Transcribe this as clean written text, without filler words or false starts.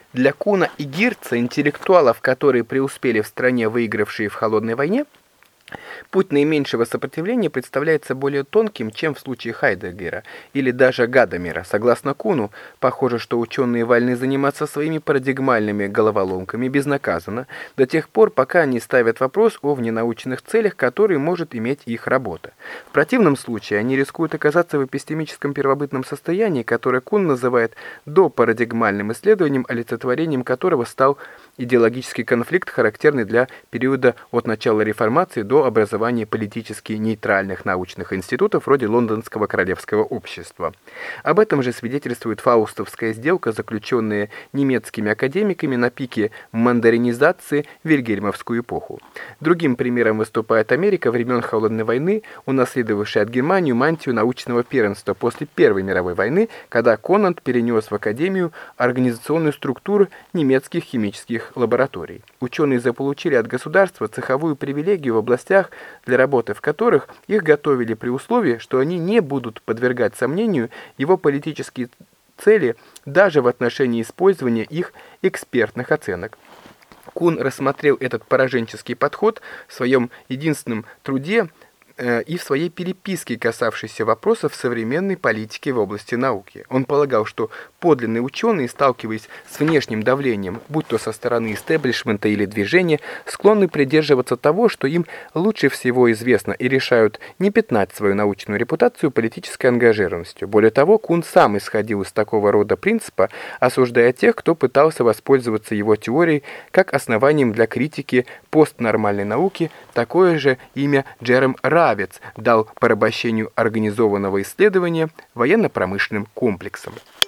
Для Куна и Гирца, интеллектуалов, которые преуспели в стране, выигравшие в холодной войне, путь наименьшего сопротивления представляется более тонким, чем в случае Хайдеггера или даже Гадамера. Согласно Куну, похоже, что ученые вольны заниматься своими парадигмальными головоломками безнаказанно до тех пор, пока они ставят вопрос о вненаучных целях, которые может иметь их работа. В противном случае они рискуют оказаться в эпистемическом первобытном состоянии, которое Кун называет допарадигмальным исследованием, олицетворением которого стал идеологический конфликт, характерный для периода от начала реформации до образования политически нейтральных научных институтов вроде Лондонского королевского общества. Об этом же свидетельствует фаустовская сделка, заключенная немецкими академиками на пике мандаринизации в вильгельмовскую эпоху. Другим примером выступает Америка времен Холодной войны, унаследовавшая от Германии мантию научного первенства после Первой мировой войны, когда Конант перенес в академию организационную структуру немецких химических лабораторий. Ученые заполучили от государства цеховую привилегию в областях, для работы в которых их готовили при условии, что они не будут подвергать сомнению его политические цели даже в отношении использования их экспертных оценок. Кун рассмотрел этот пораженческий подход в своем единственном труде и в своей переписке, касавшейся вопросов современной политики в области науки. Он полагал, что подлинные ученые, сталкиваясь с внешним давлением, будь то со стороны истеблишмента или движения, склонны придерживаться того, что им лучше всего известно, и решают не пятнать свою научную репутацию политической ангажированностью. Более того, Кун сам исходил из такого рода принципа, осуждая тех, кто пытался воспользоваться его теорией как основанием для критики постнормальной науки. Такое же имя Джером Равец дал порабощению организованного исследования военно-промышленным комплексом.